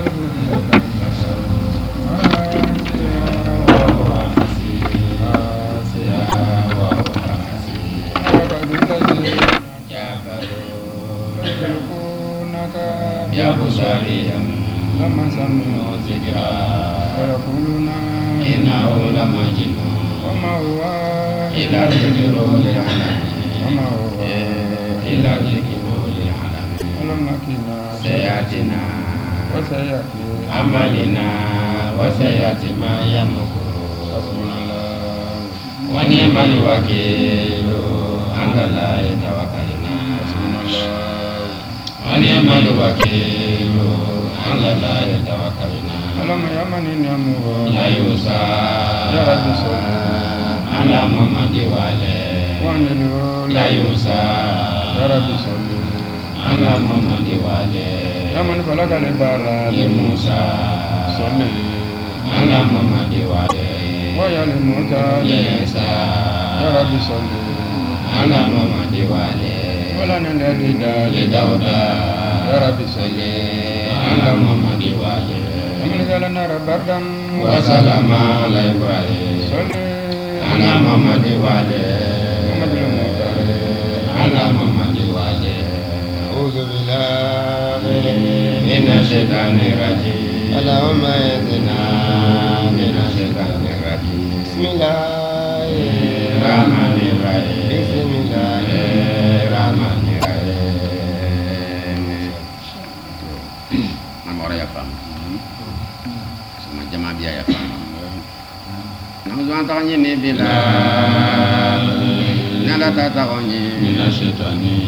لما سمعوا ذكرا ويقولون إنه لمجنون وما هو إلا ذكر للعالمين وما هو إلا ذكر للعالمين ولم نكنا سيأتنا وسيأتي عملنا وسيأتي ما يمكر حسبنا الله ونعم الوكيل على الله توكلنا حسبنا الله ونعم الوكيل على الله توكلنا اللهم يا من نعمه لا يوسع يا رب صل على محمد وآله لا يوسع يا رب صل على محمد وآله يا من خلق البر لموسى صل على محمد وآله ويا الموتى لعيسى يا رب صل على محمد وآله ولنا الذي لداود يا رب صل على محمد وآله ومن جعلنا بردا وسلام على إبراهيم صل على محمد وآله على محمد وآله أعوذ بالله من الشيطان الرجيم اللهم اهدنا من الشيطان الرجيم بسم الله الرحمن الرحيم بسم الله الرحمن الرحيم Namora ya fam sama jama biya ya fam namu zuan takonye ne bila nala ta takonye mina shetani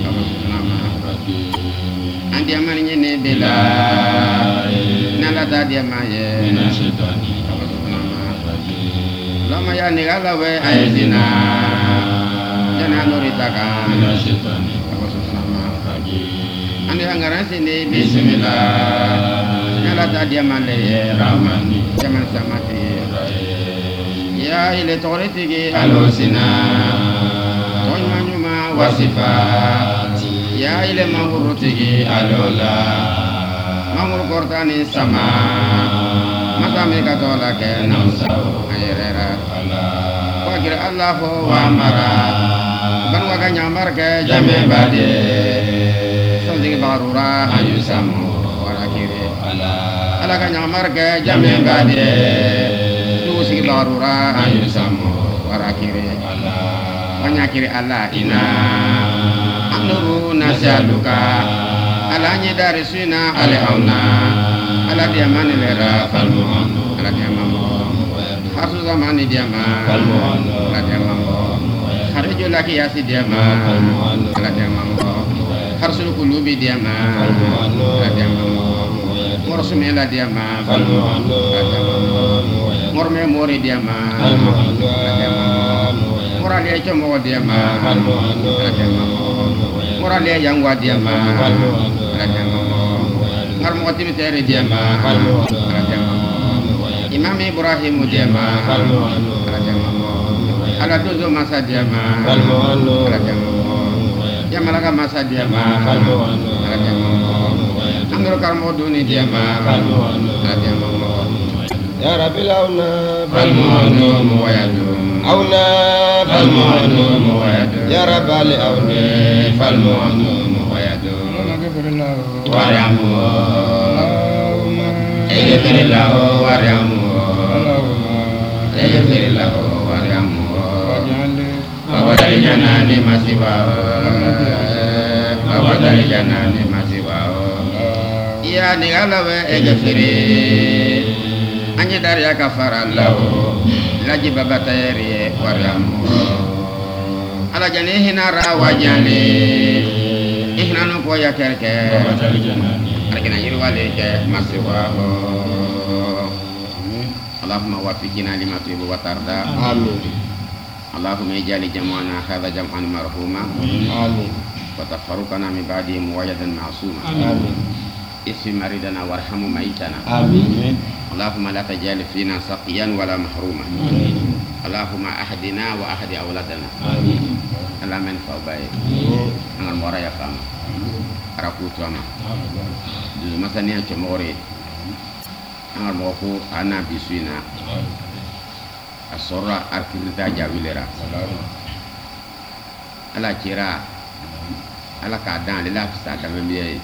andi amani ne bila nala ta dia maye mina shetani lama ya ne gala we ayina jana nori taka mina shetani andi angara sini bismillah nala ta dia male ramani jaman samati ya ile toriti alosina tonyanyuma wasifati ya ile mangurutigi alola mangur kortani sama matame katola ke namsau ayerera wakir allahu wa mara ban waka nyamar ke jame bade sonjigi barura ayusamu warakiri ala ka nyamar ke jame bade sigi barura ayusamu warakiri wanyakiri Allah ina amnuru nasyaluka alanya dari sina alauna ala diamani lera falmu ala diamamu harsu zamani diama falmu ala diamamu harju laki yasi diama ala diamamu harsul kulubi diama falmu ala diamamu morsumi ala diama falmu ala diamamu morme mori diama falmu ala diamamu morale chomo diama falmu ala diamamu morale yangwa diama falmu ala diamamu ngarmo timitere diama falmu ala diamamu imam ibrahim diama falmu ala diamamu ala dozo masa diama falmu ala diamamu jamalaga masa diama falmu ala diamamu angro karmo duni diama falmu ala diamamu ya rabbil auna falmu muwayadum auna falmu muwayadum ya rabbal auna falmu muwayadum waramu egefirillahu waramu egefirillahu waramu wabadali janani masiwa wabadali janani masiwa iya nigalawe egefiri anya dari kafara lahu laji babatayri waramu ala jani hinara wajani ihnanu ko ya kerke alkina yirwale ke masiwa Allahumma wafiqina lima tuhibbu wa tarda amin Allahumma ij'al jam'ana hadha jam'an marhuma amin wa tafarruqana min ba'di muwayyadan ma'suma amin isfi maridana warhamu maitana amin Allahumma la taj'al fina saqiyan wala mahruma amin Allahumma ahdina wa ahdi awladana amin alamin fa'bai angan mora ya fama araku tuama du masania chomore an mo ko ana bisuina asora arkirita jawilera ala kira ala ka dan la fisa da membiye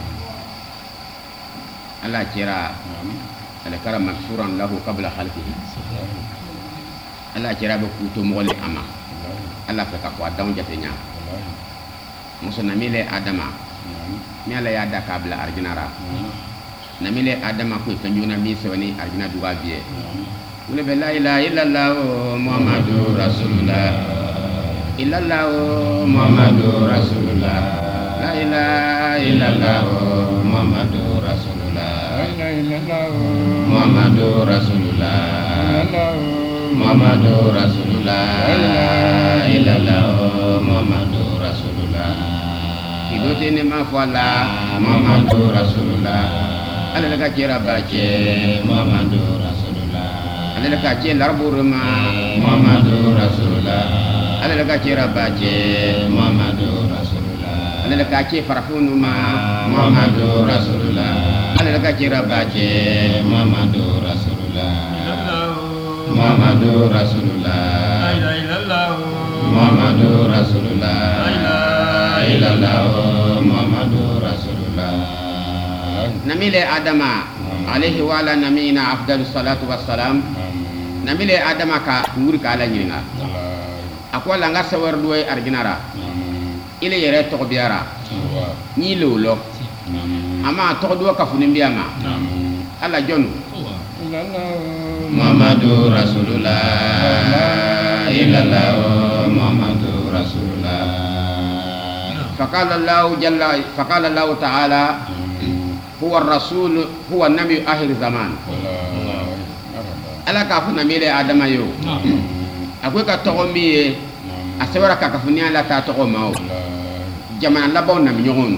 ala kira ala kara maksuran lahu qabla khalqihi ala kira be kuto mo le ama ala fa ka ko dan jatenya muso namile adama mi ala ya da kabla arjinara namile adama ko kanjuna mi sewani arjina duwa biye wala be la ilaha illallah muhammadur rasulullah illallah muhammadur rasulullah la ilaha illallah muhammadur rasulullah la ilaha illallah muhammadur rasulullah muhammadur rasulullah la ilaha illallah muhammadur rasulullah idote ne ma fala muhammadur rasulullah ala la kira bace muhammadur rasulullah ala la kace larburma muhammadur rasulullah ala la kira bace muhammadur rasulullah ala la kace farfunuma muhammadur rasulullah ala la kira bace muhammadur rasulullah muhammadur rasulullah la ilaha illallah muhammadur rasulullah la ilaha illallah muhammadur rasulullah namile adama alayhi wa ala nabiyina afdalus salatu wassalam namile adama ka nguri ka ala nyinga akwala nga sawar duwe arginara ile yere to biara ni lolo ama to do ka funin biama ala jonu muhammadur rasulullah illallah muhammadur rasulullah faqala allah ta'ala huwa ar-rasul huwa an-nabi akhir zaman ala ka funa mele adama yo akwai ka to mi asawara ka funi ala ta to mawo jamana labaw na mi nyogon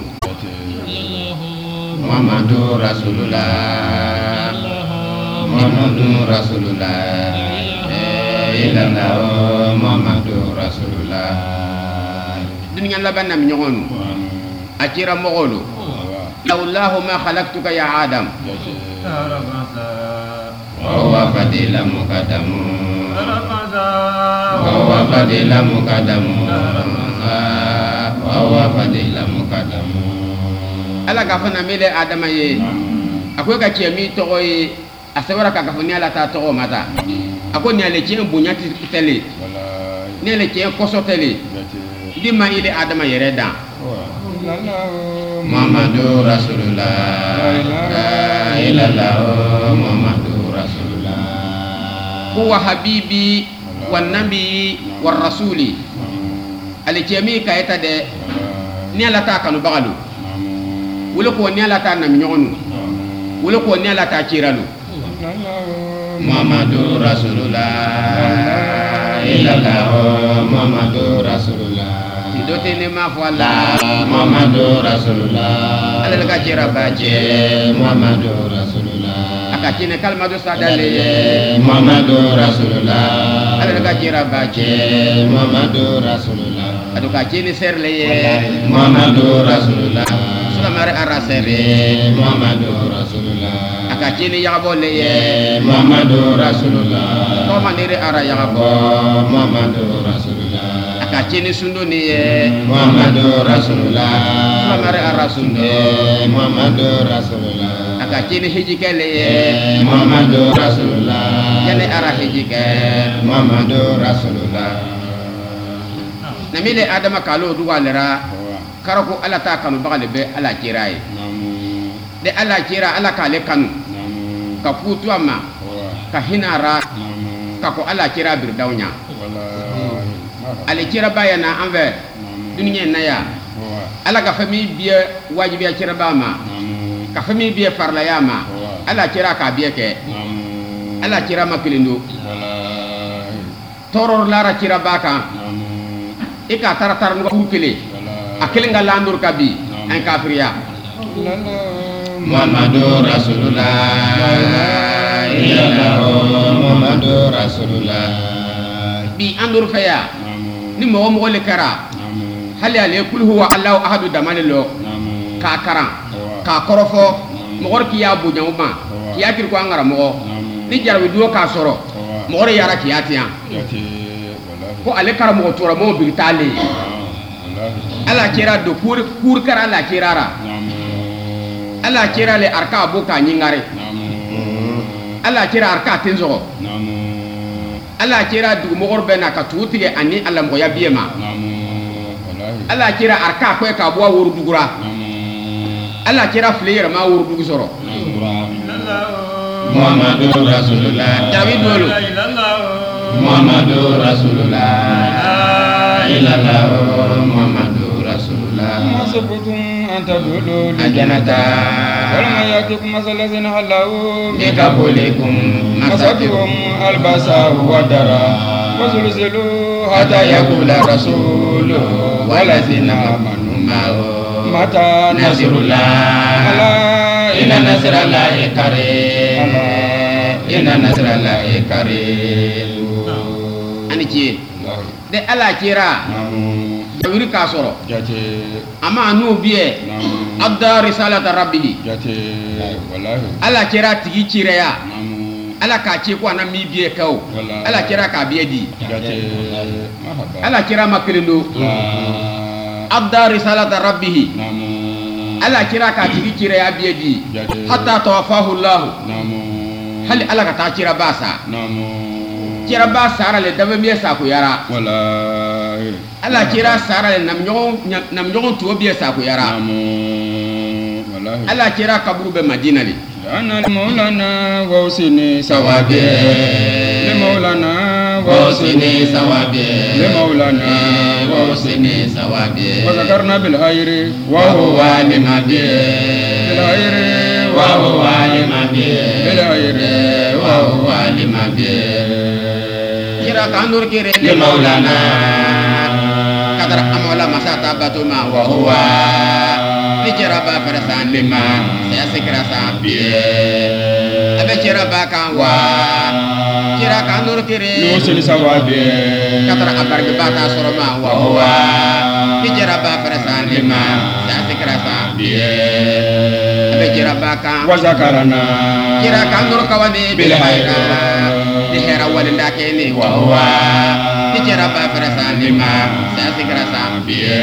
muhammadur rasulullah muhammadur rasulullah illallah muhammadur rasulullah dunya laban na mi nyogon akira mogolo lawallahu ma khalaqtuka ya adam wa fadila muqaddam wa fadila muqaddam wa fadila muqaddam ala ka fana mele adama ye akwai ka kemi to yi asawara ka fani ala ta to mata ako ni ale cien bunyati tele ni ale cien koso tele di ma ile adama yere da muhammadur rasulullah la ilaha muhammadur rasulullah huwa habibi wan nabi war rasuli ali cemi kayta de ni ala ta kanu bagalu wala ko ni ala ta na nyonu wala ko ni ala ta kiralu muhammadur rasulullah illallah muhammadur rasulullah idote ne ma fala muhammadur rasulullah ala la kira baje muhammadur rasulullah akatine kalmadu sadale muhammadur rasulullah ala la kira baje muhammadur rasulullah aduka kini serle muhammadur rasulullah salamare arasere muhammadur rasulullah akatine yabole muhammadur rasulullah ko manire ara yabo muhammadur rasulullah akatine sundoni muhammadur rasulullah salamare arasunde muhammadur rasulullah akatine hijikele muhammadur rasulullah yale ara hijike muhammadur rasulullah namile adama kalo dugalera karako ala ta kanu bagale be ala kirai de ala kira ala kale kanu ka futu amma ka hinara ka ko ala kira birdawnya ale kira bayana anve dunya naya ala ka fami biya wajibi ya kira bama ka fami biya farla yama ala kira ka biya ke ala kira makilindo toror lara kira baka ika taratar ngo kurkele akelinga landur kabi en kafriya muhammadur rasulullah illallah muhammadur rasulullah bi andur faya ni mo le kara hali ale kul huwa allah ahadu damanilo ka karan ka korofo mogor ki ya bunya uma ki ya kir ko angara mo ni jarwi do ka soro mogor yara ki atiya ko ale kara mo tora mo bi tale ala kira do kur kara ala kirara ala kira le arka boka nyingare ala kira arka tenzo ala kira du mogor bena ka tutige ani ala mo ya biema ala kira arka ko ka bo wuru dugura ala kira fleur ma wuru dugu soro Muhammadur Rasulullah jawi dulu Muhammadur Rasulullah ilallah Muhammadur Rasulullah masbutum anta dulu ajanata wal mayakum masalazin halau bikabulikum masatum albasa wa dara wazulzilu hatta yaqula rasulu walazina amanu mata nasrullah ala inna nasrallahi qarib inna nasrallahi qarib ani ci de ala kira jawiri ka soro ama anu biye adda risalata rabbih wallahi ala kira tigi cireya ala ka ce ko na mi biye kaw ala kira ka biye di ala kira makilindo adda risalata rabbih ala kira ka tigi cireya biye di hatta tawafahu allah hal ala ka ta kira basa kira ba sara le dabe mi sa ko yara wallahi ala kira sara le nam nyon to biye sa ko yara wallahi ala kira kaburu be madina le ana maulana wa usini sawabi le maulana wa usini sawabi le maulana wa usini sawabi wa zakarna bil hayri wa huwa limabi bil hayri wa huwa limabi bil hayri wa huwa limabi kira kandur kire le maulana kadar amala masata batuma wa huwa kira ba farasan lima saya sekira sabie abe kira ba kan wa kira kandur kire no sini sawabe kadar abar ke bata soroma wa huwa kira ba farasan lima saya sekira sabie abe kira ba kan wa zakarana kira kandur kawani bil hayra di hera walinda kene wa huwa kira ba farasan lima saya sekira sabie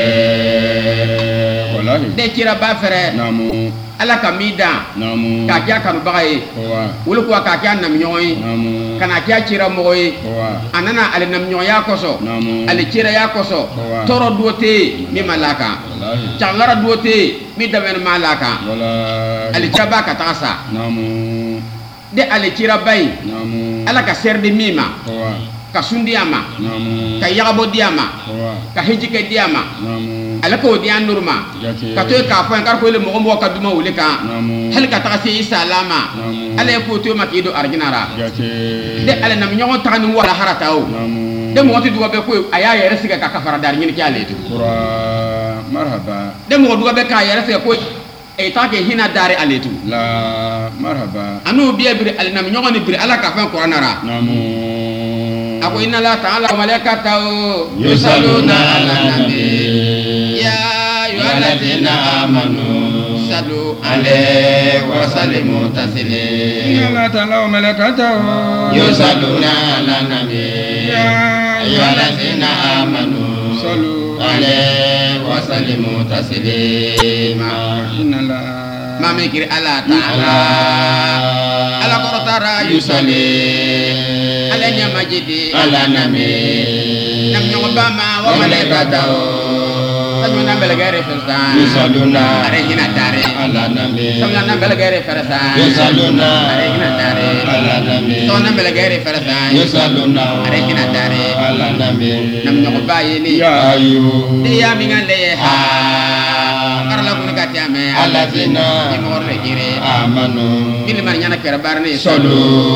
de kira ba fere namu ala kamida namu ka kya kanu bagaye wulu ko ka kya nam nyoy namu kana kya kira moy anana ale nam nyoya koso ale kira ya koso toro dote mi malaka changara dote mi daven malaka ale chaba ka tasa namu de ale kira bay namu ala ka serde mima ka sundi ama ka yagabo diama ka hijike diama ala ko dian nurma ka to ka fa kar ko le mo mo ka duma wule ka hal ka ta si salama ala ko to makido arginara de ala nam nyogo tan wala haratao de mo to duwa be ko aya ya resiga ka kafara dar nyin ki ale to marhaba de mo duwa be ka ya resiga ko e ta ke hina dare ale to la marhaba anu biya bir ala nam nyogo ni bir ala ka fa qur'anara ako inna la ta'ala wa malaikatahu yusalluna ala nabi ya ayyuhallazina amanu sallu alaihi wa sallimu taslima inna la ta'ala wa malaikatahu yusalluna ala nabi ya ayyuhallazina amanu sallu alaihi wa sallimu taslima inna la mamikir ala ta'ala ala korotara yusalli ala nyamajidi ala nami nam nyobama wa malaikatahu samna belagare fersan yusalluna are hina tare ala nami samna belagare fersan yusalluna are hina tare ala nami samna belagare fersan yusalluna are hina tare ala nami nam nyobayini ya ayu dia mingale ha karla kun gatiame ala zina imorle gire amanu ilman nyana kerabarne solu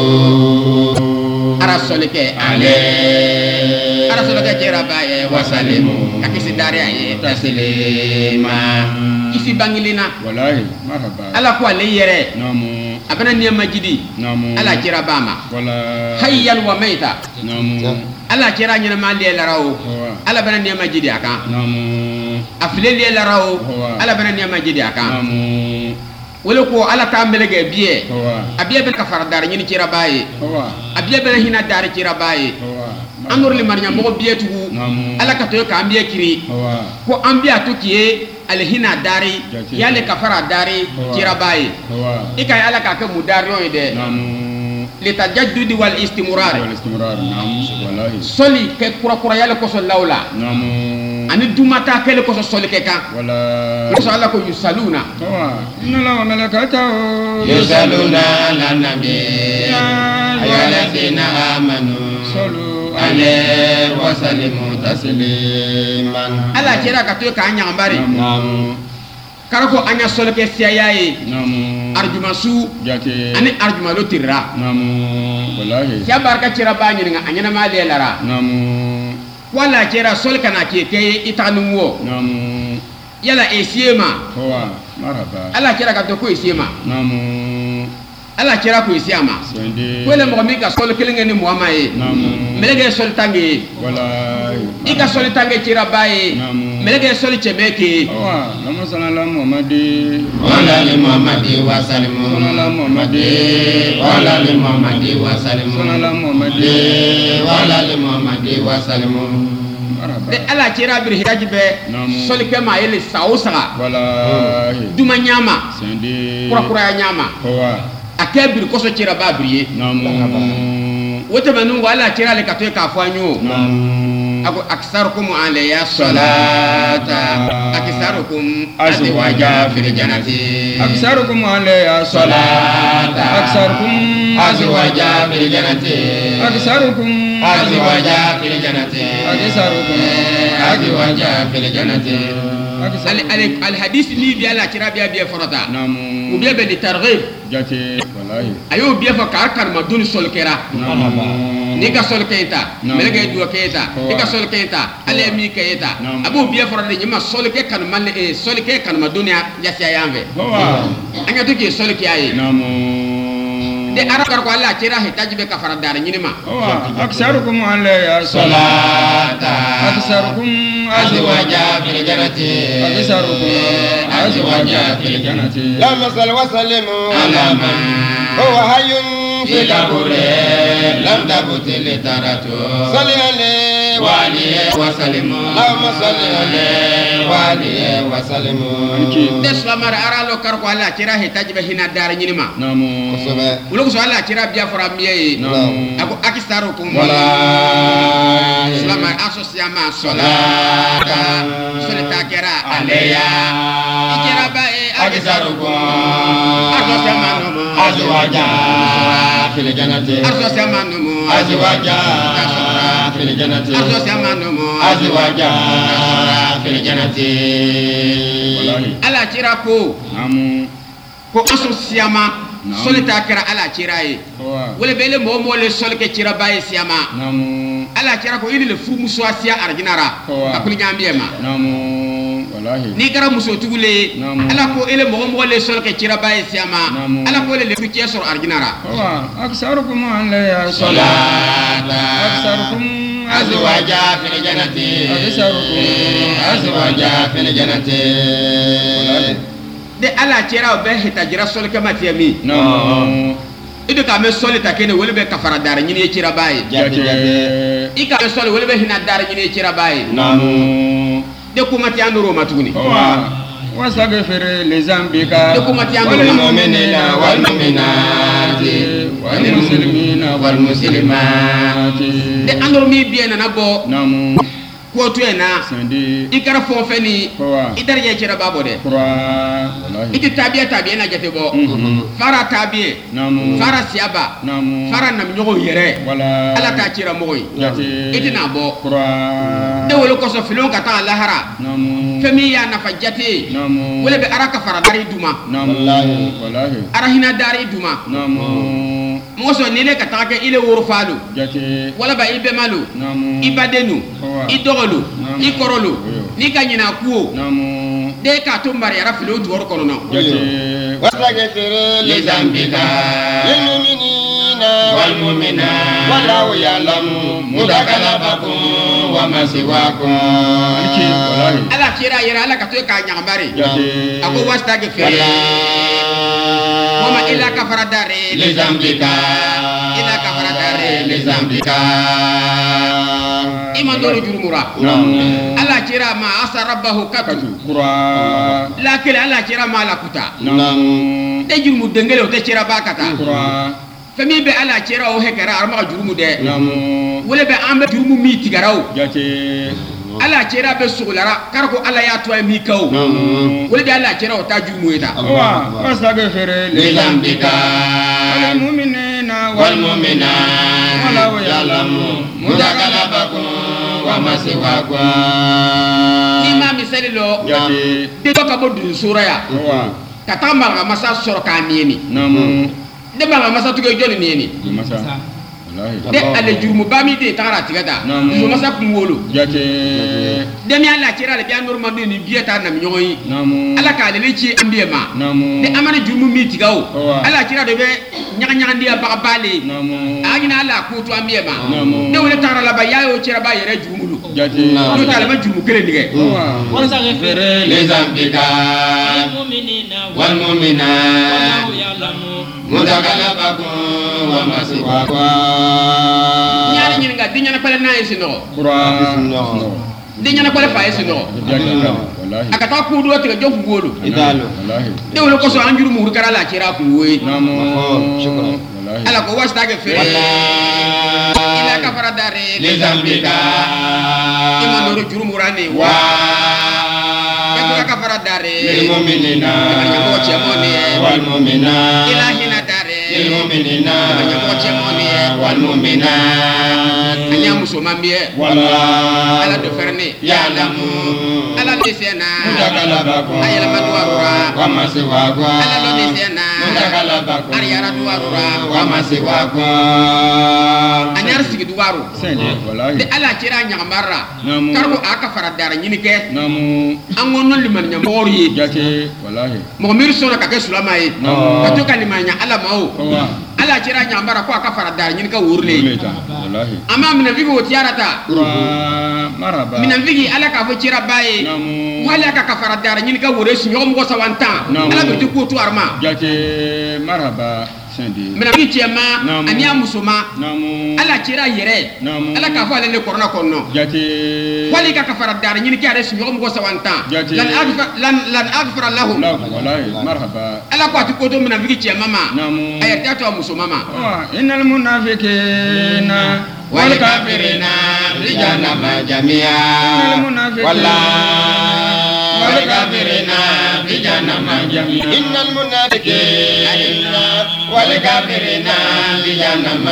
arasolike ale arasolike kerabaye wasalimu kakisi dare aye taslima isi bangilina wallahi marhaba ala ko ale yere namu abana niya majidi namu ala kerabama wala hayyan wa maita namu ala kera nyana mali larao ala bana niya majidi aka namu afleli larao ala bana niya majidi aka namu wala ko ala ta melege biye abiye be kafara dar nyini kira baye abiye be hina dar kira baye anor li marnya mo biye tugu ala ka to ka ambiye kiri ko ambiya to kiye al hina dari yale kafara dari kira baye ikay ala ka ka mudar yo de litajaddud wal istimrar wallahi soli ke kura yale ko so lawla ani dumata kele ko so soli ke kan wala so ala ko yusaluna inna la malaikatahu yusaluna ala nabi ayyuhalladhina amanu sallu alayhi wa sallimu tasliman ala kira ka to ka nyambari karako anya soli ke siyaye arjumasu ani arjuma lo tirra wallahi ya barka kira banyi nga anyana male lara wala kira sol kana ke itanu wo yala esiema marhaba ala kira ka to ko esiema ala kira ko esiema wala mo mi ka sol kelenga ni muamaye melege sol tangi wallahi ika sol tangi kira baye melege sol chemeke lama sallallahu muhammadi wala li muhammadi wa sallimu sallallahu muhammadi wala li muhammadi wa sallimu sallallahu muhammadi wala li muhammadi wa sallimu de ala kira bir hijabe sol kema yele sausa wallahi duma nyama sendi kura nyama akebir koso kira babriye wote manu wala kira le katoy ka fanyo ako aksarukum alayya salata aksarukum azwaja fil jannati aksarukum alayya salata aksarukum azwaja fil jannati aksarukum azwaja fil jannati aksarukum azwaja fil jannati al hadith li bi ala kira bi farata ou bien be targhib jati wallahi ayo bi fa kar ma dun sol kera ni ka sol kenta melege du kenta ni ka sol kenta ale mi kenta abu bi farata ni ma sol ke kan man sol ke kan ma dunya ya sia yambe anya to ke sol ke ayi de arakar ko Allah kira hitaji be kafara dar nyinima aksarukum alayya salata aksarukum azwaja fil jannati aksarukum azwaja fil jannati la masal wa sallimu ala man huwa hayyun fi qabri lam tabutil taratu salli alayhi wa alihi wa sallimu la salli alayhi wa alihi wa sallimu deslamar aralo kar ko Allah kira hitaji be hina dar nyinima ulo so Allah kira biya fara miye ako akistarukum wala islam asosiama salata salata kira aleya ikira ba akistarukum asosiama no azwaja fil jannati asosiama no azwaja fil jannati asosiama no azwaja fil jannati Allah kira ko asosiama solita kira ala kira ye wala bele mo le sol ke kira baye siama ala kira ko ili le fu muso asia arginara akuli nyambie ma wallahi ni kara muso tugule ala ko ele mo le sol ke kira baye siama ala ko le fu kesor arginara aksarukum alayya salata aksarukum azwaja fil jannati aksarukum azwaja fil jannati de ala kira be hitajira sol ke matiami ido ka me sol ta kene wala be kafara dar nyini kira baye ika be sol wala be hina dar nyini kira baye de ko mati andoro matuguni wastaghfir li zambika de ko mati andoro wal mu'minina wal mu'minati wal muslimina wal muslimati de andoro mi bien na bo ko to ena ikara fo feni idar je kira babo de iti tabiya na jate bo fara tabiye fara siaba fara nam nyogo yere ala ta kira moy iti na bo de wolo ko so filon ka ta lahara femi ya na fajate wala be araka fara dari duma wallahi arahina dari duma mo so nile ka ta ke ile woro falu wala ba ibe malu ibadenu idogolu ikorolu ni kanyina kuo de ka to mbari ara filo duwor kono no wastaghfir li zambika lil mu'minina wal mu'minat wallahu ya'lamu mudakalabakum wa masiwakum ala kira yara ala ka to ka nyambari ako wastaghfir Mama ila kafara dare lizambika ila kafara dare lizambika iman doro jurumura Naam. Allah kira ma asa rabbahu katu Qura. lakin Allah kira ma la kuta Naam. de jurumu dengele o te kira bakata Qura. fami be Allah kira o hekara arma jurumu de Naam. wala be ambe jurumu mi tigaraw Jate. Allah kira be sugulara karko Allah ya to mi kaw wala be Allah kira o ta jurumu ita Wa wastaghfir lizambika mu'minina والمؤمنات ولا يعلموا متقلبكم ومثواكم ni ma misali lo Jate. de to ka bodu sura ya Wa. ka ta mala masa soro ka nieni Naam. de mala masa to ke joni nieni Masa. Wallahi. de ale jurumu bami de tagara tigada Naam. so masa kumwolo Jate. de mi Allah kira le biya normal ni biyata na mi nyoyi Naam. Allah ka le ci ambiye ma Naam. de amana jurumu mi tigawo Wa. Allah kira de be nyaga ndiya ba bale Naam. agina Allah ko to ambiye ma Naam. de wala tara la ba yayo kira ba yere jurumulu Jate. no ta la ba jurumu kele dige Wa. واستغفر لذنبك والمؤمنات متقلبكم ومثواكم nyaari nyin ga dinya na pale na yesi no Qura. dinya na pale fa yesi no Jate. Wallahi. akata ku do tiga jofu golu إدالو Wallahi. de wala ko so an jurumu hur kara la kira ku woy Naam. شكرا. Wallahi. ala ko wasta ga fe ila kafara dare لذنبك ima noro jurumu rane wa ila kafara dare للمؤمنين Nyamo chemoni والمؤمنات ila hina dare للمؤمنين Nyamo chemoni والمؤمنات anya musomambie والله ala do ferne يعلم ala lisena متقلبكم ayala madwarura ومثواكم ala do lisena متقلبكم ariara duwarura ومثواكم anyar sigi duwaru Sende. de Wallahi. ala kira nyamarra Naam. karko aka fara dara nyini ke Naam. an gonno liman nyamori Jate. Wallahi. mo mir sona ka ke sulama yi Naam. ka to kalimanya ala mawo Wa. ala kira nyamara ko aka fara dara nyini ka wurle Leta. Wallahi. amma mina vigi wo tiarata Qura. Maraba. mina vigi ala ka fo kira baye Naam. wala ka fara dara nyini ka wure si nyom go sawanta Naam. ala bi ko to arma Jate. Maraba. Sende. mina vigi tiema Naam. ania musuma Naam. ala kira yere Naam. ala ka fo ale le korona konno Jate. wali ka fara dara nyini ka res nyom go sawanta Jati. lan aghfara lahum La. Wallahi. Marhaba. ala ko ati ko to mina vigi tiema ma Naam. ayata to musuma ma إن المنافقين والكافرين في جهنم جميعا والله والكافرين في جهنم جميعا إن المنافقين والكافرين في جهنم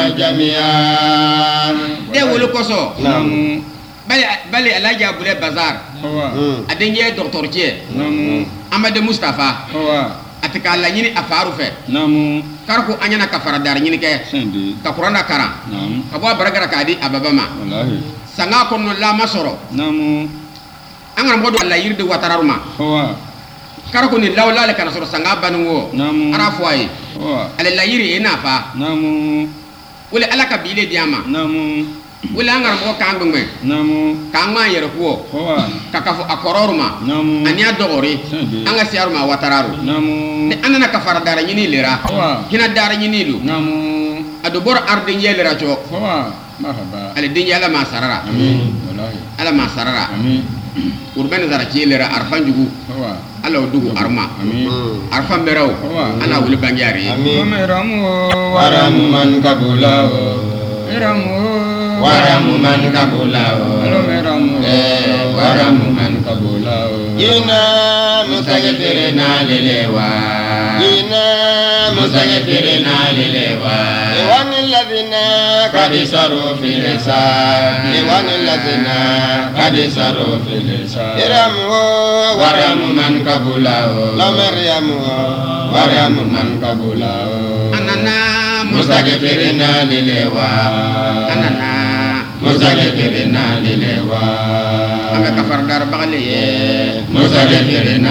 جميعا de wolo koso نعم bali alaji abule bazar هو adenye docteur tie نعم amade mustafa هو atika la nyini afaru fe نعم karko anyana kafara dar nyini ke سندي ka qur'ana kara نعم ka bo baragara kadi ababama والله sanga konno la masoro نعم angara modo alla yirde watararuma هو karko ni lawla le kana soro sanga banungo نعم ara foyi هو ale la yiri ina fa نعم wala ala ka bile diama نعم wala angara mo kangbe نعم kangma yere ko هو ka kafo akororuma نعم ania dogori سندي anga siaruma watararu نعم ne anana kafara dar nyini lera هو hina dar nyini lu نعم ado bor arde yelera cho هو مرحبا ale dinja ala ma sarara امين والله ala ma sarara امين urban zara yelera arfan jugu هو ala dugu arma امين arfan beraw ana wuli banjari ومرمو ورم من قبله ورمو ورم من قبله ورمو ورم من قبولا جئنا مستغفرين للوا جئنا مستغفرين للوا لوان الذين قد سروا في الحساب لوان الذين قد سروا في الحساب ارموا ورم من قبله لا مريم ورم من قبله anana مستغفرين للوا anana مستغفرين للوا anga kafar dar bagale ye مستغفرين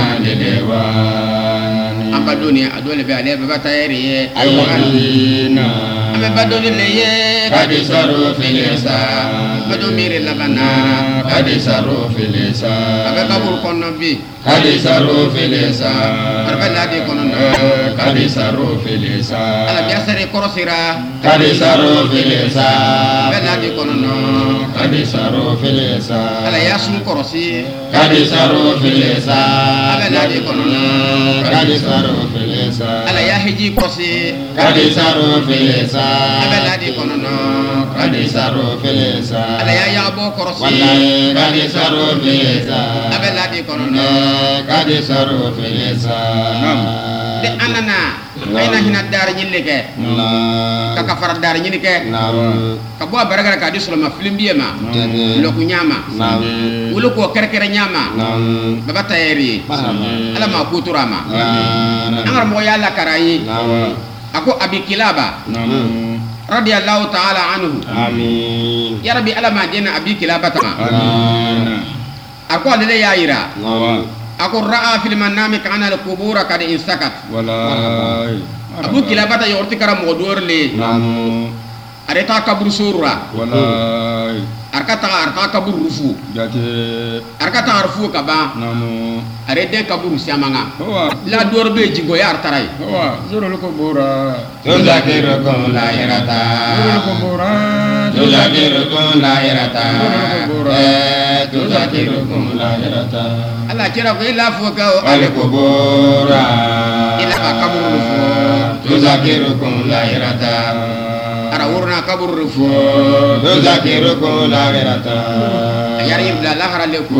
للوا amba dunia adole be ale be batayeri ye الذين abe badoni leye قد سروا في اللسان bado mire labana قد سروا في abe اللسان kabur kono bi قد سروا في اللسان arbe ladi kono no قد سروا في ala اللسان biasere korosira قد سروا في اللسان abe ladi kono no قد سروا في ala اللسان yasun korosi قد سروا في abe اللسان ladi kono no قد سروا في ala اللسان ya hiji korosi قد سروا في abe اللسان ladi kono no قد سروا في ala اللسان ya yabo korosi والله قد سروا في اللسان abe ladi kono no قد سروا في اللسان de anana ayna hina dar nyille ke نعم kaka fara dar nyini ke نعم ka bo baragara ka di soloma film biema نعم loku nyama نعم wulo ko kerkere nyama نعم baba tayeri ala ma kuturama نعم angar mo yalla karayi نعم ako abi kilaba radiyallahu ta'ala anhu آمين ya rabbi ala ma dina abi kilaba tama ako alele ya ira نعم ako ra'a fil manami kana al qubura kad insakat Wallahi. abu kilaba ta yorti kara mo dorle نعم areta kabur surra Wallahi. arka kabur rufu Jate. arka rufu kaba Namu. arede kabur siamanga Hawa. la dorbe jingo ya artarai Hawa. Zoro kubura. تذكركم الآخرة Zoro kubura. تذكركم الآخرة تذكركم الآخرة ala kira ko ila fu ka القبور ila kabur rufu تذكركم الآخرة ara urna kabur rufu تذكركم الآخرة yari ibla la harale ko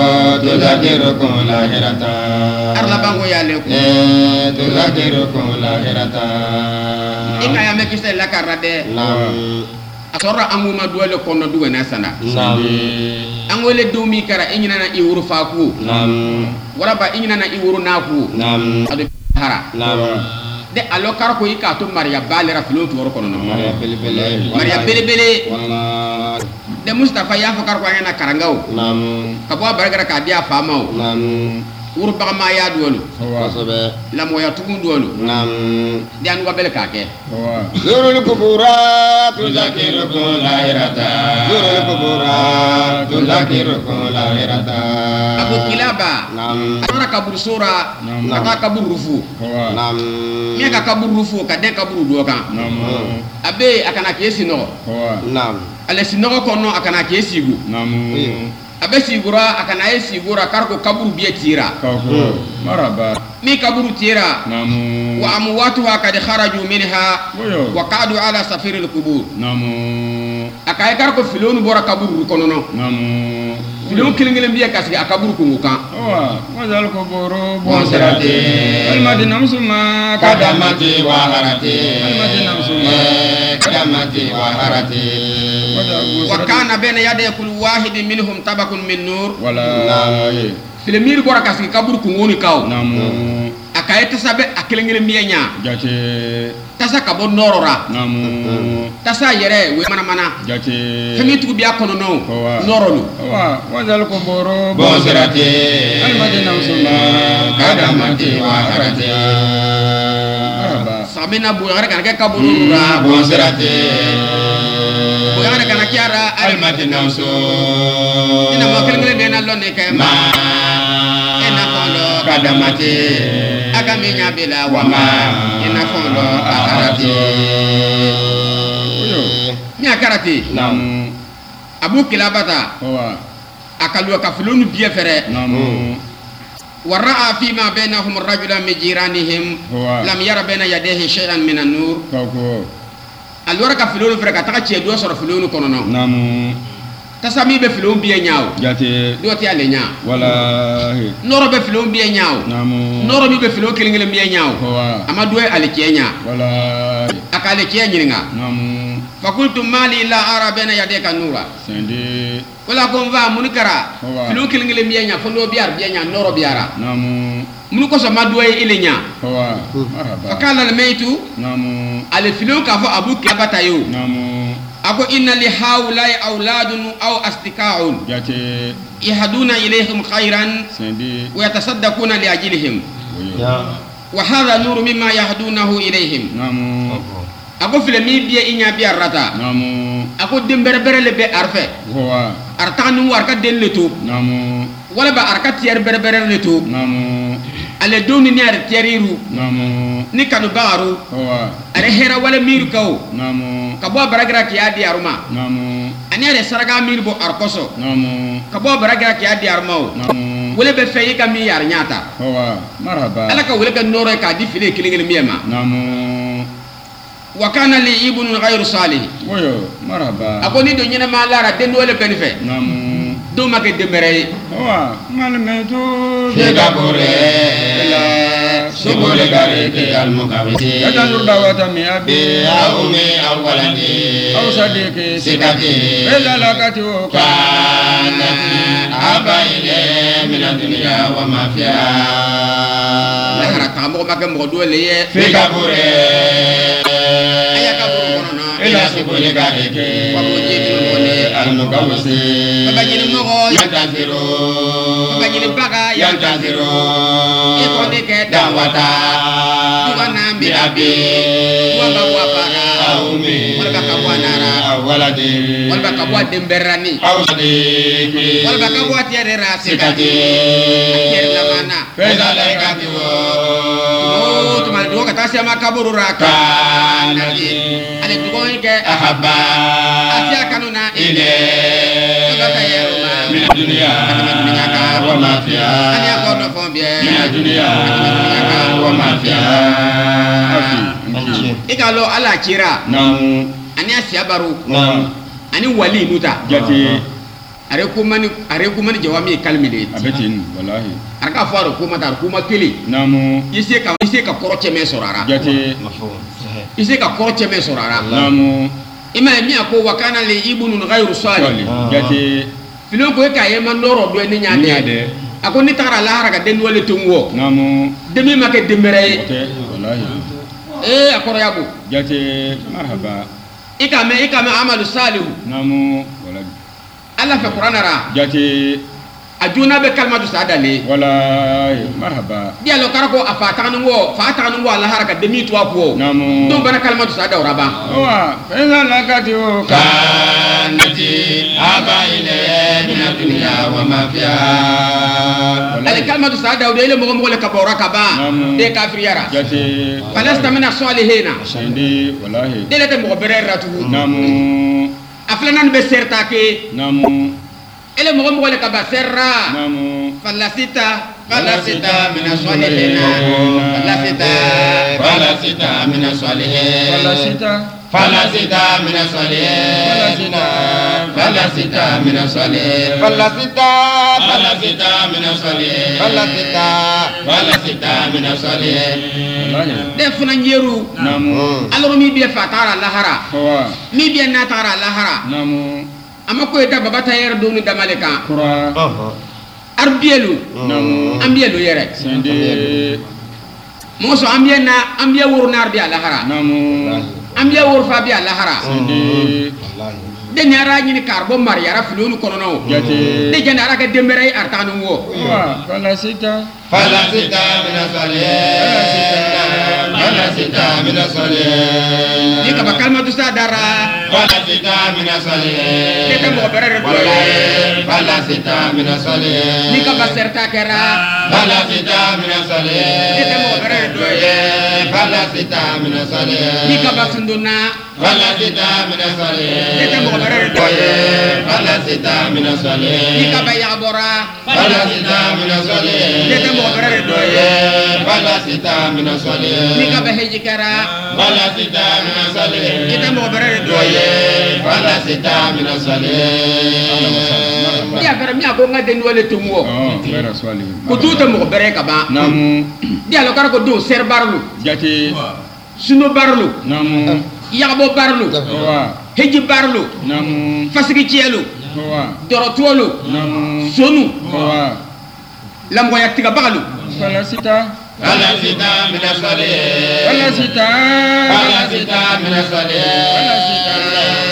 تذكركم الآخرة arla bango ya le ko تذكركم الآخرة inga ya me kiste la karade نعم asora anguma duwele kono duwe na sana نعم angole dumi kara inyina na iwuru faku نعم wala ba inyina na iwuru naku نعم ado hara نعم de alo kar ko ika to maria balera filo to woro kono no مريم بلبلي maria belebele والله de mustafa ya fa kar ko ngena karangao نعم kabo baragara ka dia famao نعم wuru baga ma ya duwelu Hawa. وصبه la moya tugun duwelu نعم de an bel ka ke Hawa. زور القبور تذكركم الآخرة زور القبور تذكركم الآخرة abu kilaba نعم ara kabur sura Naam. ka kabur rufu Hawa. نعم mi ka kabur rufu ka de kabur duo kan Namu. abe akana kesi no Hawa. نعم ale sinogo kono akana kesi gu Namu. abe sigura akana ye sigura karko kaburu biye tira Kauko. Maraba. mi kaburu tira Namu. wa amwatuha kad kharaju minha Woyo. wa qadu ala safir al qubur Namu. akaye karko filonu bora kaburu kono no Namu. filon kilingile biye kasigi akaburu kungukan Hawa. Wazal kuburu. بوسرتي Almadina musuma. قدمتي وهرتي Almadina musuma. قدمتي وهرتي wa kana baina yaday kul wahidin minhum tabakun min nur Wallahi. filemir bora kasigi kaburu kungoni kaw Namu. akaye tasabe akilingile biye nya Jate. tasa kabo norora Namu. tasa yere we mana Jate. femi tugu biya kono no Hawa. norolu Hawa. Wazal kuburu. بوسرتي Almadina musuma. قدمتي وهرتي Maraba. samina bu yare kan ke kaburu ra بوسرتي bu yare kan kiara al المدينة ina mo kelengele be na lonne ke ma ina fondo قدمتي aga mi nya bila wa ma ina fondo akarati mi akarati Namu. abu kilabata Hawa. akalu ka filonu biye fere Namu. ورأى فيما بينهم الرجل من جيرانهم هو. لم ير بين يديه شيئا من النور Kauko. الورا كفلون فرقة تكتشي دو سر فلون كونو Namu. تسامي بفلون بيه نياو Jate. دو تيالي نيا Wallahi. نورو بفلون بيه نياو Namu. نورو بي بفلون كلين بيه نياو Hawa. أما دوي على كينيا Wallahi. أكالي كينيا Namu. فقلت مالي لا أرى بين يديك نورا Sendi. ولا كون فا منكرا هو. فلون كلين بيه نيا فلو بيار بيه نيا نورو بيارا Namu. منو كوسا ما دوي إلي نيا Hawa. Maraba. فقال الميت Namu. على فلون كافو أبو كلابتا يو Namu. أكو إن لهؤلاء أولاد أو أصدقاء Jate. يهدون إليهم خيرا Sendi. ويتصدقون لأجلهم Woyo. يا وهذا نور مما يهدونه إليهم Namu. ako file mi biye inya biya rata namu ako dembere bere le be arfe wa arta nu warka den le to namu wala ba arka tier bere bere le to namu ale doni ni ar tieriru namu ni kanu baaru wa are hera wala miru kaw namu kabo baragira ki adi aruma namu ani are saraga miru bo arkoso namu kabo baragira ki adi armaw namu wala be feyi ka mi yar nyata wa marhaba ala ka wala ka noro ka di file kilingel miyema namu wa kana li ibn ghayr salih woyo marhaba ako ni do nyina ma lara den wala ben fe namu do ma ke dembere wa malmetu Shekapure Subule gareke al-mukawiti yatanur dawata mi abi Aumi awalani aw sadiki Sikati belalakati wa Kanati Abaile Mina dunia wa mafia lahara ka mo ma ke mo do le ye Shekapure aya ka buru kono na Ila subule gareke wa mo je ni mo le al-mukawiti baba ni mo go Yantaziru baba ni baga Yantaziru iko ni ke Dawata Tuwana mi Abi waba wabara Aumi wala ka wanara Awaladi wala ka wa demberani Awsadiki wala ka wa tiere rasi Sikati tiere la mana Feza laikati wo oh tumal do ka tasia makaburu raka Kanati ale dugo ke Ahaba asia kanuna Ile ka yeruma Mina dunia Wa mafia ani akono fombie Mina dunia Wa mafia ikalo ala kira namu ani asia baru Nam ani wali nuta jati are kumani jawami kalmide abetin wallahi arka faro kuma kili namu ise ka koroche me sorara jati ise ka koroche me sorara namu ima mi ako wakana li ibnun ghayru salih jati filo ko ka yema ndoro do ni nyade ako ni tara la haraka den wala tunwo namu demi make demere wallahi akoro yabu jati marhaba ikame amalu salih namu wallahi alla fa qur'anara jati ajuna be kalmatu sadale wallahi marhaba dia lo karako afatanu wo la haraka demi to ko namu don bana kalmatu sada uraba wa feza lakati wa Kanati Abaile Mina dunia Wa mafia ale kalmatu sada de ile mo le kabora kaba de kafiriyara jati falasta min as-salihina shindi wallahi de le te mo bere ratu namu aflanan be serta ke namu ele mo le kaba serra namu falasita min as-salihina Falasita Min as-salihin falasita Falasita Min as-salihin Falasita Min as-salihin falasita Falasita Min as-salihin Falasita Min as-salihin wallahi de funa nyeru namu aloro mi be fatara lahara wa mi be na tara lahara namu amako da babata yer do ni damaleka kura arbielu namu ambielu yere shindi moso ambiya wor nar bi alahara namu ambiya wor fa bi alahara shindi de nyara nyini karbo mariara filonu konono jati de janara ka dembere artanu wo wa falasita Falasita Min as-salihin Falasita Min as-salihin ni ka bakalma du sadara Falasita Min as-salihin de ka mo bere do Falasita Min as-salihin ni ka baserta kera Falasita Min as-salihin de ka mo bere do Falasita Min as-salihin ni ka basunduna Falasita Min as-salihin de ka mo bere do Falasita Min as-salihin ni ka bayabora Falasita Min as-salihin de ka mo bere do Falasita Min as-salihin ni ka baheji kera Falasita Min as-salihin de ka mo bere do Falasita Min as-salihin dia bere mi ako ngade wole tumwo vera swali ko tuta mo bere ka ba namu dia lo karako do ser barlu jati suno barlu namu yagbo barlu wa heji barlu namu fasigi cielu wa dorotolu namu sonu wa lamgo yaktiga bagalu falasita Falasita Min as-salihin falasita Falasita Min as-salihin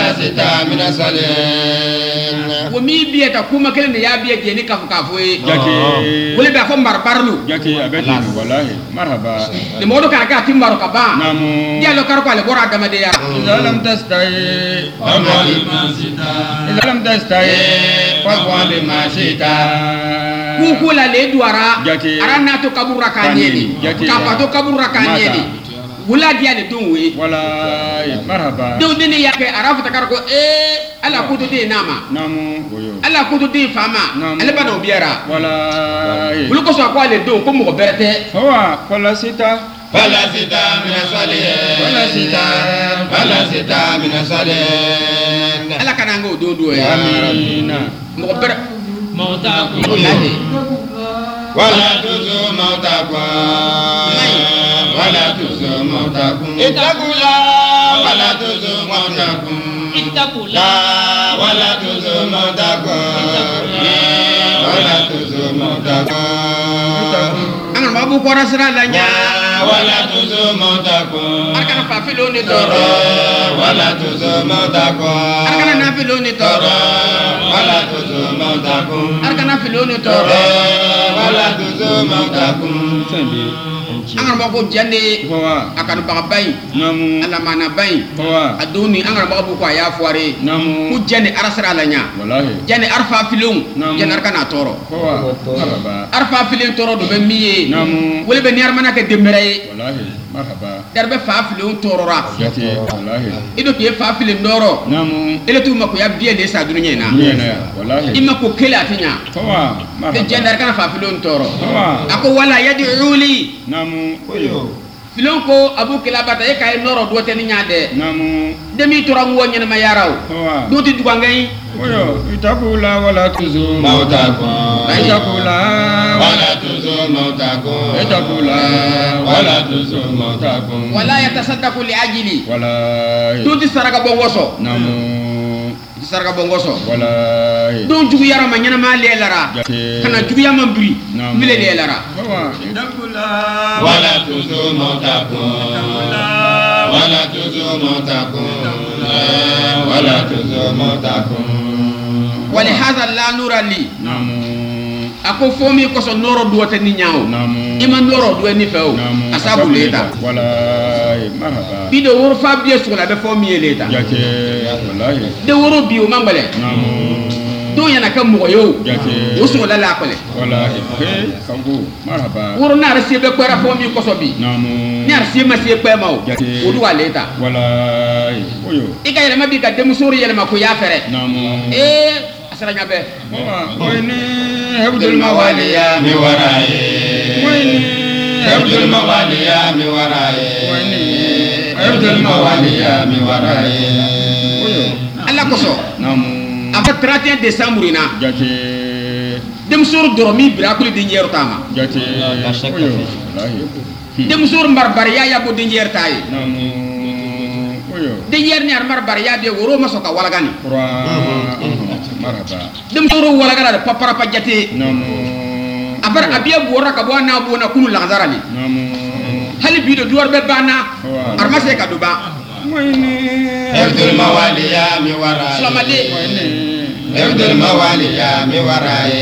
فلست من الصالحين ومي بيتا كوما كلن يا بيتا ني كافو كافو جاكي ولا بيا فم باربارلو جاكي أبدين والله مرحبا لمودو كان كاتي مارو كبا نعم ديالو كاركو على بورا دما ديا إذا لم تستحي إذا لم تستحي فافعل ما شئت kukula le duara Jati. arana to kabura kanyeli Jati. kapa to kabura kanyeli wula dia le donwe ولا مرحبا do dini yake arafu takarko ala kutu de nama نعم ويو ala kutu de fama Naam. ale bana obiara ولا wulu ko so kwa le don ko mo berete هو كل ستة فلست من الصالحين فلست من الصالحين ala kana ngo do do ya آمين mo ber موتاكم wallahi ولا تزوا موتاكم ولا تزوا موتاكم اتقوا الله ولا تزوا موتاكم اتقوا الله لا ولا تزوا موتاكم ولا تزوا موتاكم angal mabu ko rasra la nya ولا تزوا موتاكم arkana fa filo ni toro ولا تزوا موتاكم arkana na filo ni toro ولا تزوا موتاكم arkana filo ni toro ولا تزوا موتاكم سنبي angal mako jande هو akan bagabay نعم ala mana bay هو aduni angal mako ko ya foire نعم ku jande arasra la nya والله jande arfa filon Naam. jande arkana toro هو مرحبا arfa filon toro do be miye نعم wole be niar mana ke demere والله مرحبا darbe fa filon torora جاتي والله ido ke fa filon doro نعم ele tu mako ya biye ne sa dunya na نينا والله imma ko kela tinya هو ke jande مرحبا arkana fa filon toro هو ako wala yad'uli نعم ويو filon ko abu kilabata e kay noro do ten nyaade نعم demi toram wonya ma yaraw هو do ti dugangai ويو اتقوا الله ولا تزوا موتاكم اتقوا الله ولا تزوا موتاكم اتقوا الله ولا تزوا موتاكم wala yatasaddaqu li ajli ولا do ti saraka bongoso نعم ti saraka bongoso ولا don jugu yara ma nyana ma lelara جاتي kana jugu yama mbiri Naam. mile lelara هو اتقوا الله ولا تزوا موتاكم ولا تزوا موتاكم ولا تزوا موتاكم wali hadha la nura li نعم ako fomi ko so noro do ten ni nyaaw نعم ima noro do ni few نعم asabu leta ولا مرحبا bido wor fa biye so la be fomi leta جاتي والله de woro biyo mambale نعم do yana kan mo yo جاتي woso la la kole ولا إيه كوكو مرحبا woro na resi be kwera fomi ko so bi نعم ni arsi ma se kwe mawo Jati. odu wa leta ولا ويو ika yele mabi ka dem sori yele mako ya fere نعم asara nyabe ويني هبد الموالي من ورائي ويني هبد الموالي من ورائي ويني هبد الموالي من ورائي ويو alla koso نعم ava 31 décembre na جاتي dem sori doromi birakuli de nyeru tama جاتي ويو والله dem sori mbar bar ya yabo de nyer tay نعم ويو de nyer ni ar mbar bar ya de woro masoka walagani قرآن مرحبا dem sori walagara de papara pajate نعم abar abiya bora ka bona bona kunu lazarani نعم hali bido duwar be bana Wow. armase ka duba ويني هبد الموالي من ورائي slamade ويني هبد الموالي من ورائي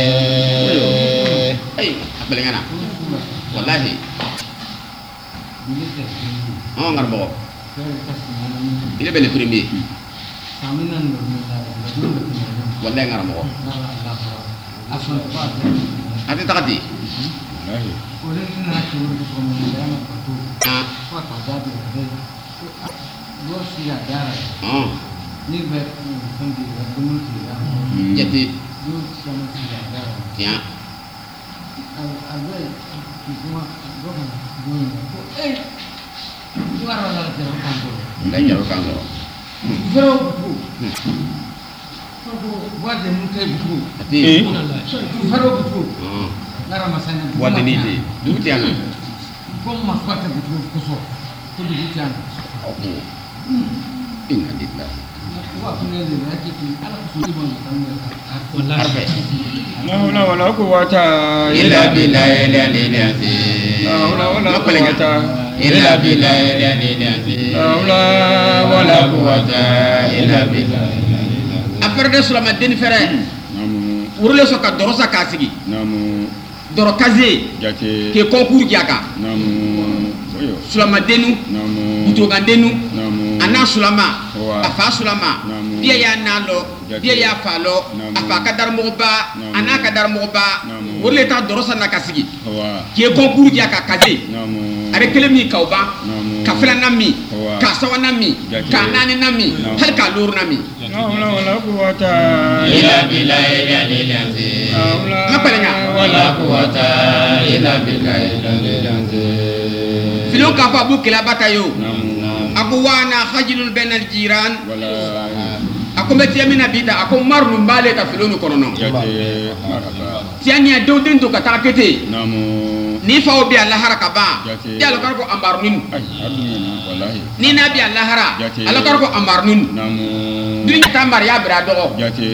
ay belengana wallahi on ngar bo ile bele premier wallahi ngar mo ati takati والله jadi ya nda jaru kango ati wala ni de duti ana oku inna lillahi arfe لا حول ولا قوة إلا بالله العلي العظيم لا حول ولا قوة إلا بالله العلي العظيم لا حول ولا quwwata illa billah. Affaire de sulama den fere. Namu. Urle so ka dorosa kasigi. Namu. Doro kaze. Jate. Ke concours jaka. Namu. Oyo. Sulama denu. Namu. Utoga denu. Namu. Ana sulama. Wa. Afa sulama. Namu. Dia ya nalo. Dia ya falo. Namu. Afa kadar moba. Namu. Ana kadar moba. Namu. Urle ta dorosa na kasigi. Wa. Ke concours jaka kaze. Namu. Are kelemi kauba. Namu. Ka fila nami. Wa. Ka sawa nami. Jate. Ka nani nami. Namu. Hal ka lor nami. La hawla wala quwwata Illa billahi al-aliyyil azim. wala quwwata illa billahi al-aliyyil azim. Filon ka fa bu kila batayo. Namu. Aku wana khajilun bainal jiran. Wala. Ako meti amina bida ako marnu mbale ta filonu konono. Jate. Marhaba. Tianya dodin to kata kete. Namu. Ni fa obi Allah haraka ba. Jate. Ya lo karko ambarnin. Ay, aduna wallahi. Ni nabi Allah hara. Jate. Allah karko ambarnin. Namu. Dunya tambar ya brado. Jate.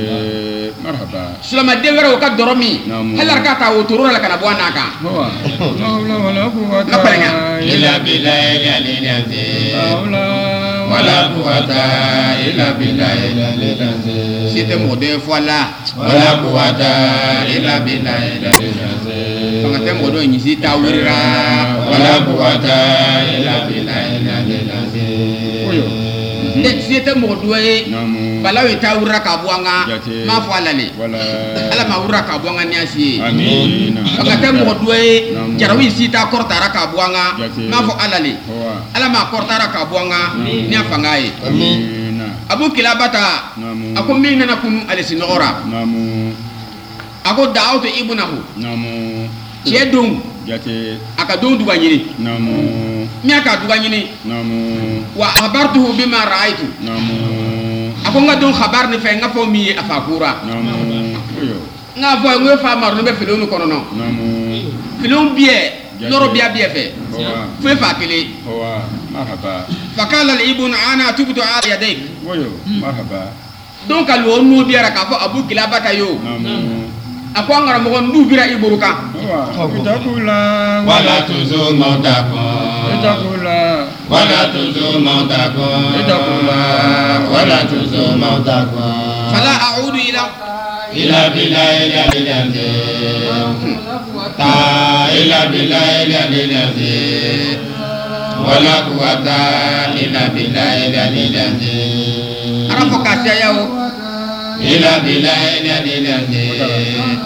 Marhaba. Sulama devere o ka doromi. Namu. Halar ka ta wotoro la kana bwana ka. Hawa. La hawla wala quwwata Ngapalenga? Illa billahi al-aliyyil azim. Haula Wala quwwata illa billahi al-aliyyil azim. C'était mo de fois là. Wala quwwata illa billahi al-aliyyil azim. Fanga tembo do nyisi ta wira. Wala quwwata illa billahi al-aliyyil azim. Oyo. C'était mo do e. Namu. Balawi ta wira ka buanga. Jate. Ma fo alale. Wala. Ala ma wira ka buanga ni asi. Amin. Fanga tembo do e. Namu. Jarawi sita kortara ka buanga. Jate. Ma fo alale. Hawa. Ala ma kortara ka buanga ni afanga e. Amin. Abu kilabata. Namu. Ako min na kunu alisinora. Namu. Ako daawto ibnahu. Namu. Chedung Jate. aka don duga nyini. Namu. Mi aka duga nyini. Namu. Wa akhbartuhu bima ra'aytu. Namu. Ako nga don khabar ni fe nga fo mi afakura. Namu. Oyo. Nga fo ngwe fa maru be filonu kono no. Namu. Filon bie loro bia bie fe. Hawa. Fe fa kele. Hawa. Marhaba. Fakala al ibn ana tubtu ala yadayk. Oyo. Marhaba. Donc alo no biara ka fo abu kilabata yo. Namu. Ako ngara mo ndu bira iburuka. Hawa. Itakula. Wala tuzu mautakum. Itakula. Wala tuzu mautakum. Wala tuzu mautakum. Fala a'udu ila Illa billahi al-aliyyil azim. Illa billahi al-aliyyil azim. Wala quwwata illa billahi al-aliyyil azim. arafo kasya yawo. Illa billahi al-aliyyil azim.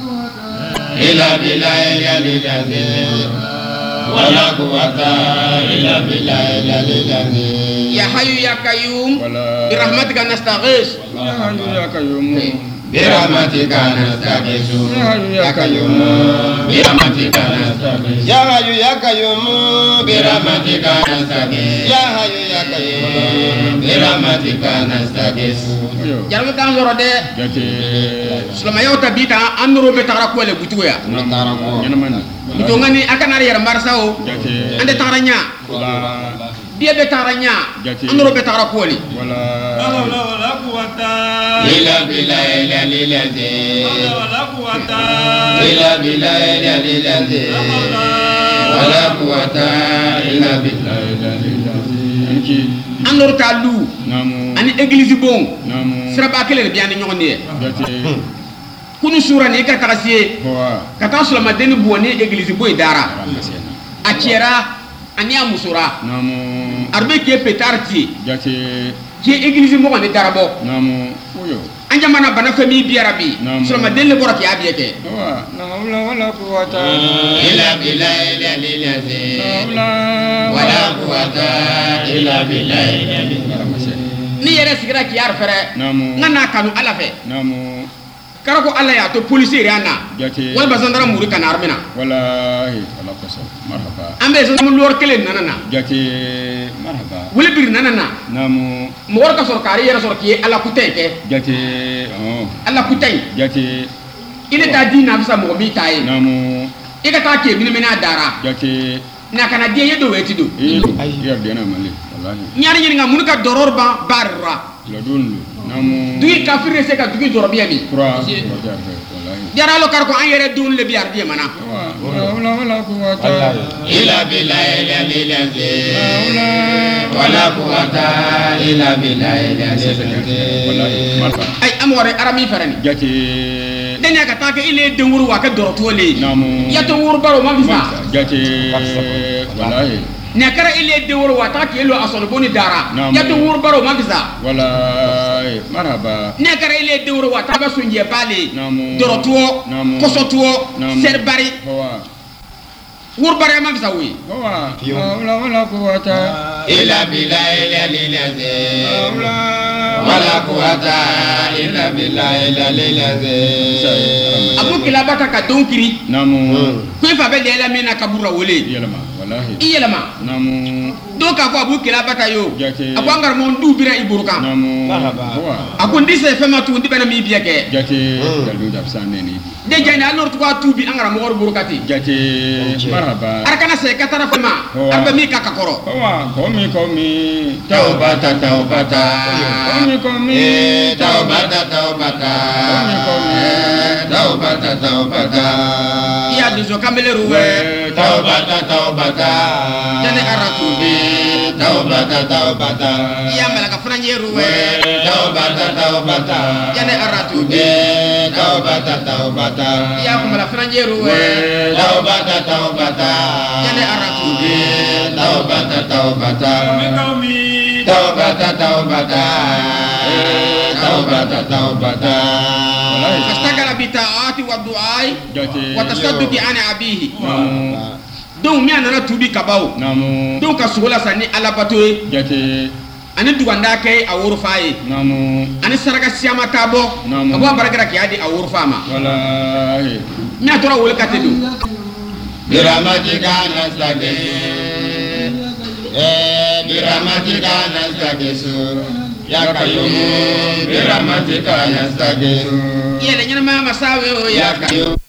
Illa billahi al-aliyyil azim. Wala quwwata illa billahi al-aliyyil azim. Ya hayyu ya qayyum Wala. bi rahmatika nastaghis. Ya hayyu ya qayyum. Birahmatika nastaghithu. Ya qayyum. Birahmatika nastaghithu. Ya hayyu ya qayyum. Birahmatika nastaghithu. Ya hayyu ya qayyum. Birahmatika nastaghithu. Oyo. Jarmi kan zoro de Jate. sulama yaw tabita andoro be tara ko le butuya. Namu. Yanamani. Buto ngani akana yar marsa o Jate. ande taranya Wala. dia be taranya Jati. andoro be tara ko le. Wala. Illa billahi al-aliyyil azim. Illa billahi al-aliyyil azim. Wala quwwata illa billahi al-aliyyil azim. Anki. Andoro talu Namu. ani église bon Namu. sira ba kele bi ande nyonde Jate. kunu sura ni ka tagasie Hawa. kata sulama deni boni église boy dara Ramasena. akiera ani amusura Namu. arbe ke petarti Jate. ke église mo ni darabo Namu. Oyo. anjamana bana fami biarabi Naam. sulama deni borati abiyeke Hawa. La hawla wala quwwata. Illa billahi al-aliyyil azim. La hawla Wala quwwata illa billahi al-aliyyil azim. Ramasena. ni yere sigira ki yar fere Namu. ngana kanu ala fe Namu. karako alla ya to policier yana Jate. wal bazandara muri kana armina Wallahi. Wala qasam. Marhaba. ambe so mu lor kele nanana Jate. Marhaba. wala bir nanana Namu. mo war ka sor kari yere sor ki ala kuteke Jate. Oh. ala kutay Jate. ile ta dina bisa mo bi tay Namu. e ka ta ke bi mena dara Jate. na kana die yedo weti do Yar dena mali. Wallahi. nyari nyini nga mun ka doror ba barra La dun. Namu. dugi kafir se ka dugi doro biya mi Kura. Wallahi. jara lo kar ko an yere dun le biar die mana Wala wala quwwata. Illa billahi al-aliyyil azim. Wala ولا قوة إلا بالله ay amore arami farani jati denya ka take ile denwuru wa ka dorotole namu ya to wuru baro ma bisa jati wallahi ne kara ile denwuru wa ta ke lo asol boni dara Naam. ya to wuru baro ma bisa wallahi marhaba ne kara ile denwuru wa ta ba sunje bale Naam. dorotuo Naam. kosotuo Naam. serbari hawa wuru bare ma bisa wi hawa wala quwwata إلا بالله العلي العظيم wala ولا قوة إلا بالله العلي العظيم abu kilabata ka donkiri namu ko fa be lela mena kabura wole yelma wallahi iyelama namu do ka ko abu kilabata yo Jate. abu angar mon du bira iburukan namu hawa aku ndise fema tu ndi bana mi bieke jati dalu dabsane ni de jani alor to ko tubi angara mo gor burukati jati marhaba arkana se katara fema Hoa. arba mi ka kakoro hawa komi توبة توبة komi توبة توبة توبة توبة iya duzo kamele ruwe توبة توبة jani aratu توبة توبة iya malaka franje ruwe توبة توبة jani aratu توبة توبة iya kumala franje ruwe توبة توبة jani aratu توبة توبة توبة توبة توبة fastagala bitaati wa du'ai jati wa tasadduqi ana abihi namu donc mi anana tubi kabaw namu donc ka sugola sanni alabatoye jati ani duganda kay a woro faye namu ani saraka siyama tabo Naam. abo baragara ki adi a woro fama wallahi mi atora wole katedu برحمتك نستغيث برحمتك نستغيث يا قيوم برحمتك نستغيث yele nyana ma masawe o يا ya قيوم